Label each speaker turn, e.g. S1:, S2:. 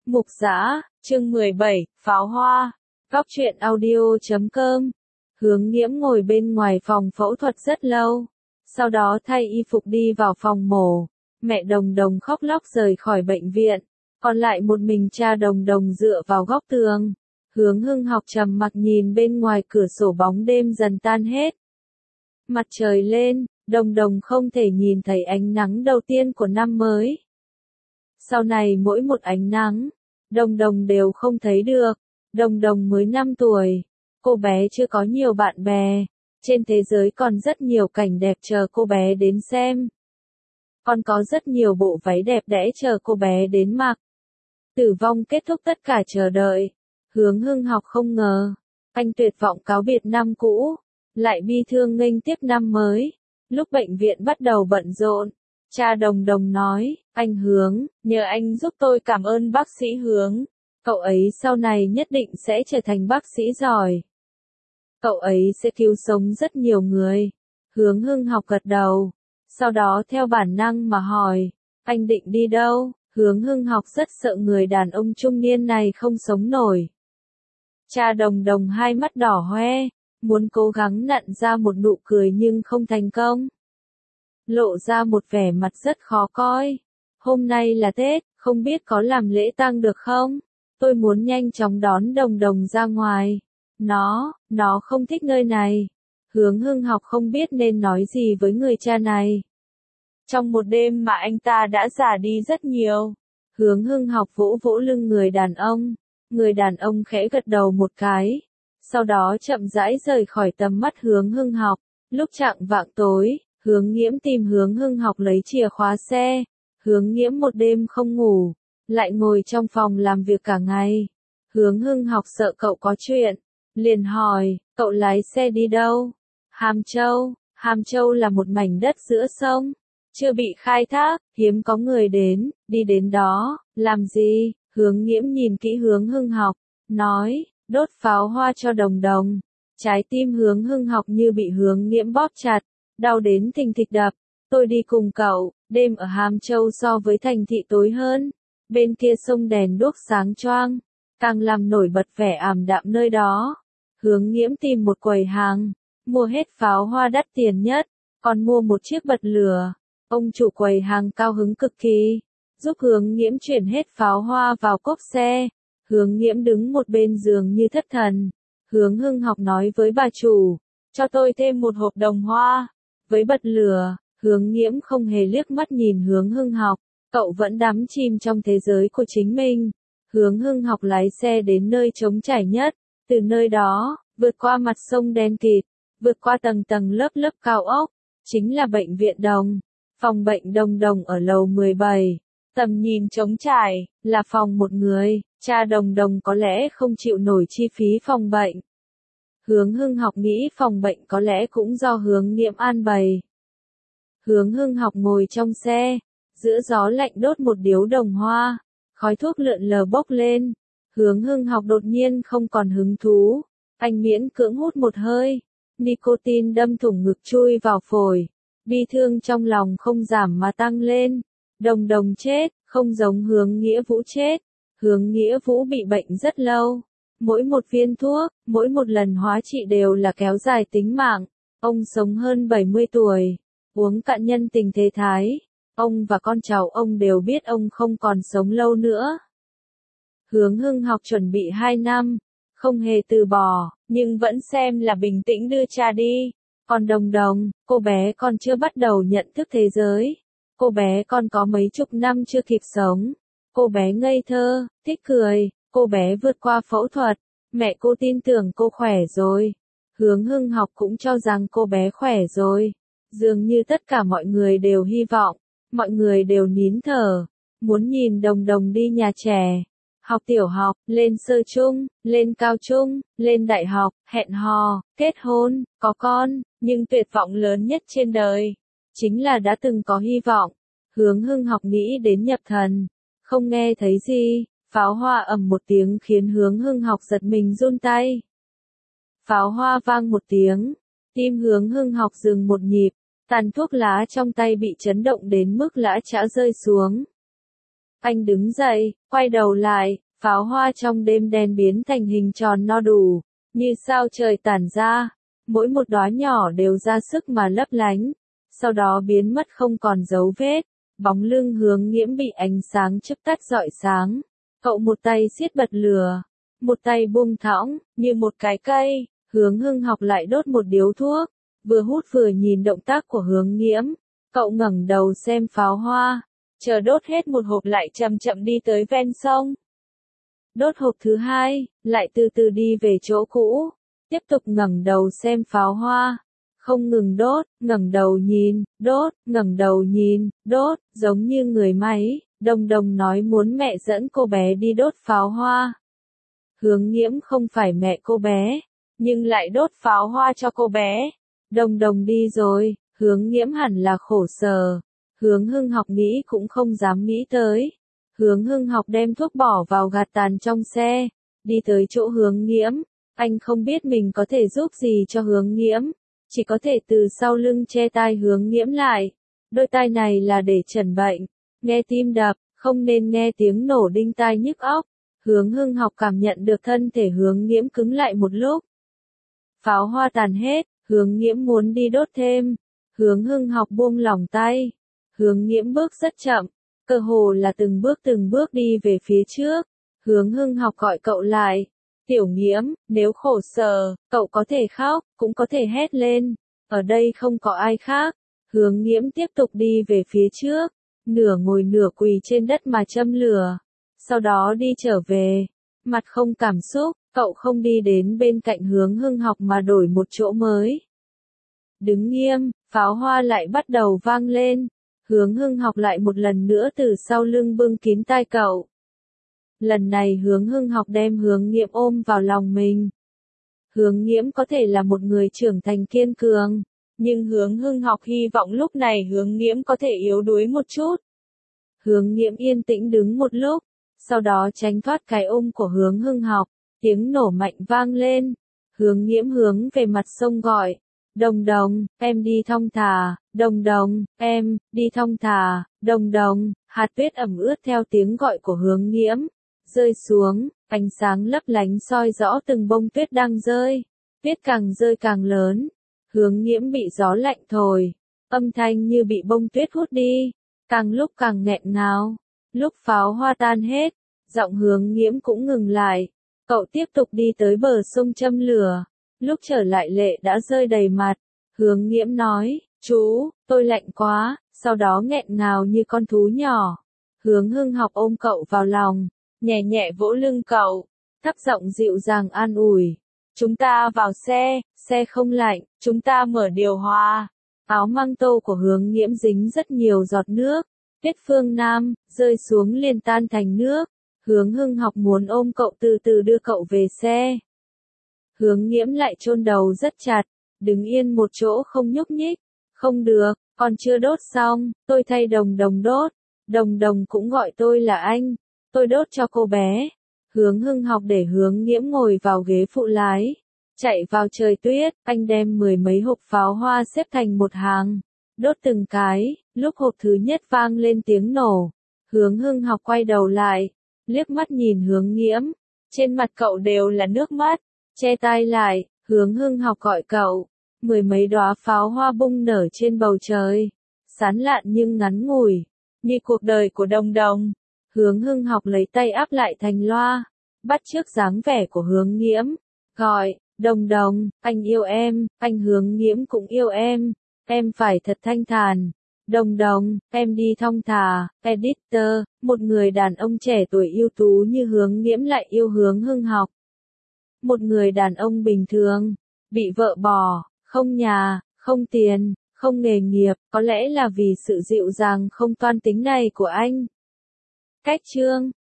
S1: Mục Giã, chương 17, Pháo Hoa. Góc truyện audio.com. Hướng Nghiễm ngồi bên ngoài phòng phẫu thuật rất lâu. Sau đó thay y phục đi vào phòng mổ. Mẹ Đồng Đồng khóc lóc rời khỏi bệnh viện. Còn lại một mình cha Đồng Đồng dựa vào góc tường. Hướng Hưng Học trầm mặc nhìn bên ngoài cửa sổ, bóng đêm dần tan hết. Mặt trời lên, Đồng Đồng không thể nhìn thấy ánh nắng đầu tiên của năm mới. Sau này mỗi một ánh nắng, Đồng Đồng đều không thấy được. Đồng Đồng mới 5 tuổi, cô bé chưa có nhiều bạn bè, trên thế giới còn rất nhiều cảnh đẹp chờ cô bé đến xem. Còn có rất nhiều bộ váy đẹp đẽ chờ cô bé đến mặc. Tử vong kết thúc tất cả chờ đợi. Hướng Hưng Học không ngờ, anh tuyệt vọng cáo biệt năm cũ, lại bi thương nghênh tiếp năm mới. Lúc bệnh viện bắt đầu bận rộn, cha Đồng Đồng nói, anh Hướng, nhờ anh giúp tôi cảm ơn bác sĩ Hướng. Cậu ấy sau này nhất định sẽ trở thành bác sĩ giỏi. Cậu ấy sẽ cứu sống rất nhiều người. Hướng Hưng Học gật đầu. Sau đó theo bản năng mà hỏi, anh định đi đâu? Hướng Hưng Học rất sợ người đàn ông trung niên này không sống nổi. Cha Đồng Đồng hai mắt đỏ hoe, muốn cố gắng nặn ra một nụ cười nhưng không thành công. Lộ ra một vẻ mặt rất khó coi. Hôm nay là Tết, không biết có làm lễ tang được không? Tôi muốn nhanh chóng đón Đồng Đồng ra ngoài. Nó không thích nơi này. Hướng Hưng Học không biết nên nói gì với người cha này. Trong một đêm mà anh ta đã già đi rất nhiều. Hướng Hưng Học vỗ vỗ lưng người đàn ông. Người đàn ông khẽ gật đầu một cái. Sau đó chậm rãi rời khỏi tầm mắt Hướng Hưng Học. Lúc chạng vạng tối, Hướng Nghiễm tìm Hướng Hưng Học lấy chìa khóa xe. Hướng Nghiễm một đêm không ngủ, lại ngồi trong phòng làm việc cả ngày. Hướng Hưng Học sợ cậu có chuyện, liền hỏi, cậu lái xe đi đâu? Hàm Châu. Hàm Châu là một mảnh đất giữa sông, chưa bị khai thác, hiếm có người đến, đi đến đó, làm gì? Hướng Nghiễm nhìn kỹ Hướng Hưng Học, nói, đốt pháo hoa cho Đồng Đồng. Trái tim Hướng Hưng Học như bị Hướng Nghiễm bóp chặt, đau đến thình thịch đập. Tôi đi cùng cậu. Đêm ở Hàm Châu so với thành thị tối hơn. Bên kia sông đèn đuốc sáng choang, càng làm nổi bật vẻ ảm đạm nơi đó. Hướng Nghiễm tìm một quầy hàng, mua hết pháo hoa đắt tiền nhất, còn mua một chiếc bật lửa. Ông chủ quầy hàng cao hứng cực kỳ, giúp Hướng Nghiễm chuyển hết pháo hoa vào cốp xe. Hướng Nghiễm đứng một bên giường như thất thần. Hướng Hưng Học nói với bà chủ, cho tôi thêm một hộp đồng hoa, với bật lửa. Hướng Nghiễm không hề liếc mắt nhìn Hướng Hưng Học, cậu vẫn đắm chìm trong thế giới của chính mình. Hướng Hưng Học lái xe đến nơi trống trải nhất, từ nơi đó, vượt qua mặt sông đen kịt, vượt qua tầng tầng lớp lớp cao ốc, chính là bệnh viện Đồng. Phòng bệnh Đồng Đồng ở lầu 17, tầm nhìn trống trải, là phòng một người, cha Đồng Đồng có lẽ không chịu nổi chi phí phòng bệnh. Hướng Hưng Học nghĩ phòng bệnh có lẽ cũng do Hướng Nghiễm an bày. Hướng Hưng Học ngồi trong xe, giữa gió lạnh đốt một điếu đồng hoa, khói thuốc lượn lờ bốc lên. Hướng Hưng Học đột nhiên không còn hứng thú, anh miễn cưỡng hút một hơi, nicotine đâm thủng ngực chui vào phổi, bi thương trong lòng không giảm mà tăng lên. Đồng Đồng chết, không giống Hướng Nghĩa Vũ chết. Hướng Nghĩa Vũ bị bệnh rất lâu, mỗi một viên thuốc, mỗi một lần hóa trị đều là kéo dài tính mạng. Ông sống hơn 70 tuổi. Uống cạn nhân tình thế thái, ông và con cháu ông đều biết ông không còn sống lâu nữa. Hướng Hưng Học chuẩn bị 2 năm, không hề từ bỏ, nhưng vẫn xem là bình tĩnh đưa cha đi. Còn Đồng Đồng, cô bé còn chưa bắt đầu nhận thức thế giới. Cô bé còn có mấy chục năm chưa kịp sống. Cô bé ngây thơ, thích cười, cô bé vượt qua phẫu thuật. Mẹ cô tin tưởng cô khỏe rồi. Hướng Hưng Học cũng cho rằng cô bé khỏe rồi. Dường như tất cả mọi người đều hy vọng, mọi người đều nín thở, muốn nhìn Đồng Đồng đi nhà trẻ, học tiểu học, lên sơ trung, lên cao trung, lên đại học, hẹn hò, kết hôn, có con, nhưng tuyệt vọng lớn nhất trên đời, chính là đã từng có hy vọng. Hướng Hưng Học nghĩ đến nhập thần, không nghe thấy gì, pháo hoa ầm một tiếng khiến Hướng Hưng Học giật mình run tay. Pháo hoa vang một tiếng. Tim Hướng Hưng Học dừng một nhịp, tàn thuốc lá trong tay bị chấn động đến mức lã chã rơi xuống. Anh đứng dậy, quay đầu lại, pháo hoa trong đêm đen biến thành hình tròn no đủ, như sao trời tản ra, mỗi một đóa nhỏ đều ra sức mà lấp lánh, sau đó biến mất không còn dấu vết, bóng lưng Hướng Nghiễm bị ánh sáng chớp tắt rọi sáng. Cậu một tay siết bật lửa, một tay buông thõng, như một cái cây, Hướng Hưng Học lại đốt một điếu thuốc, vừa hút vừa nhìn động tác của Hướng Nghiễm. Cậu ngẩng đầu xem pháo hoa, chờ đốt hết một hộp lại chậm chậm đi tới ven sông. Đốt hộp thứ hai, lại từ từ đi về chỗ cũ, tiếp tục ngẩng đầu xem pháo hoa. Không ngừng đốt, ngẩng đầu nhìn, đốt, ngẩng đầu nhìn, đốt, giống như người máy. Đồng Đồng nói muốn mẹ dẫn cô bé đi đốt pháo hoa. Hướng Nghiễm không phải mẹ cô bé, nhưng lại đốt pháo hoa cho cô bé. Đồng Đồng đi rồi, Hướng Nghiễm hẳn là khổ sở. Hướng Hưng Học nghĩ cũng không dám nghĩ tới. Hướng Hưng Học đem thuốc bỏ vào gạt tàn trong xe, đi tới chỗ Hướng Nghiễm. Anh không biết mình có thể giúp gì cho Hướng Nghiễm, chỉ có thể từ sau lưng che tai Hướng Nghiễm lại. Đôi tai này là để chẩn bệnh, nghe tim đập, không nên nghe tiếng nổ đinh tai nhức óc. Hướng Hưng Học cảm nhận được thân thể Hướng Nghiễm cứng lại một lúc. Pháo hoa tàn hết, Hướng Nghiễm muốn đi đốt thêm. Hướng Hưng Học buông lỏng tay. Hướng Nghiễm bước rất chậm, cơ hồ là từng bước đi về phía trước. Hướng Hưng Học gọi cậu lại. Tiểu Nghiễm, nếu khổ sở, cậu có thể khóc, cũng có thể hét lên. Ở đây không có ai khác. Hướng Nghiễm tiếp tục đi về phía trước, nửa ngồi nửa quỳ trên đất mà châm lửa. Sau đó đi trở về, mặt không cảm xúc, cậu không đi đến bên cạnh Hướng Hưng Học mà đổi một chỗ mới. Đứng nghiêm, pháo hoa lại bắt đầu vang lên. Hướng Hưng Học lại một lần nữa từ sau lưng bưng kín tai cậu. Lần này Hướng Hưng Học đem Hướng Nghiễm ôm vào lòng mình. Hướng Nghiễm có thể là một người trưởng thành kiên cường, nhưng Hướng Hưng Học hy vọng lúc này Hướng Nghiễm có thể yếu đuối một chút. Hướng Nghiễm yên tĩnh đứng một lúc, sau đó tránh thoát cái ôm của Hướng Hưng Học, tiếng nổ mạnh vang lên. Hướng Nghiễm hướng về mặt sông gọi. Đồng Đồng, em đi thong thả, Đồng Đồng, em, đi thong thả, Đồng Đồng. Hạt tuyết ẩm ướt theo tiếng gọi của Hướng Nghiễm, rơi xuống, ánh sáng lấp lánh soi rõ từng bông tuyết đang rơi. Tuyết càng rơi càng lớn. Hướng Nghiễm bị gió lạnh thổi, âm thanh như bị bông tuyết hút đi, càng lúc càng nghẹn ngào. Lúc pháo hoa tan hết, giọng Hướng Nghiễm cũng ngừng lại. Cậu tiếp tục đi tới bờ sông châm lửa. Lúc trở lại lệ đã rơi đầy mặt. Hướng Nghiễm nói, chú, tôi lạnh quá, sau đó nghẹn ngào như con thú nhỏ. Hướng Hưng Học ôm cậu vào lòng, nhẹ nhẹ vỗ lưng cậu, thấp giọng dịu dàng an ủi. Chúng ta vào xe, xe không lạnh, chúng ta mở điều hòa. Áo măng tô của Hướng Nghiễm dính rất nhiều giọt nước. Tuyết phương Nam, rơi xuống liền tan thành nước. Hướng Hưng Học muốn ôm cậu từ từ đưa cậu về xe. Hướng Nghiễm lại chôn đầu rất chặt, đứng yên một chỗ không nhúc nhích. Không được, còn chưa đốt xong, tôi thay Đồng Đồng đốt. Đồng Đồng cũng gọi tôi là anh. Tôi đốt cho cô bé. Hướng Hưng Học để Hướng Nghiễm ngồi vào ghế phụ lái. Chạy vào trời tuyết, anh đem 10 mấy hộp pháo hoa xếp thành một hàng. Đốt từng cái, lúc hộp thứ nhất vang lên tiếng nổ. Hướng Hưng Học quay đầu lại, liếc mắt nhìn Hướng Nghiễm. Trên mặt cậu đều là nước mắt. Che tai lại, Hướng Hưng Học gọi cậu. 10 mấy đóa pháo hoa bung nở trên bầu trời. Sán lạn nhưng ngắn ngủi, như cuộc đời của Đồng Đồng. Hướng Hưng Học lấy tay áp lại thành loa, bắt chước dáng vẻ của Hướng Nghiễm. Gọi, Đồng Đồng, anh yêu em, anh Hướng Nghiễm cũng yêu em. Em phải thật thanh thản. Đồng Đồng, em đi thong thả. Editor, một người đàn ông trẻ tuổi ưu tú như Hướng Nghiễm lại yêu Hướng Hưng Học. Một người đàn ông bình thường, bị vợ bỏ, không nhà, không tiền, không nghề nghiệp, có lẽ là vì sự dịu dàng không toan tính này của anh. Cách chương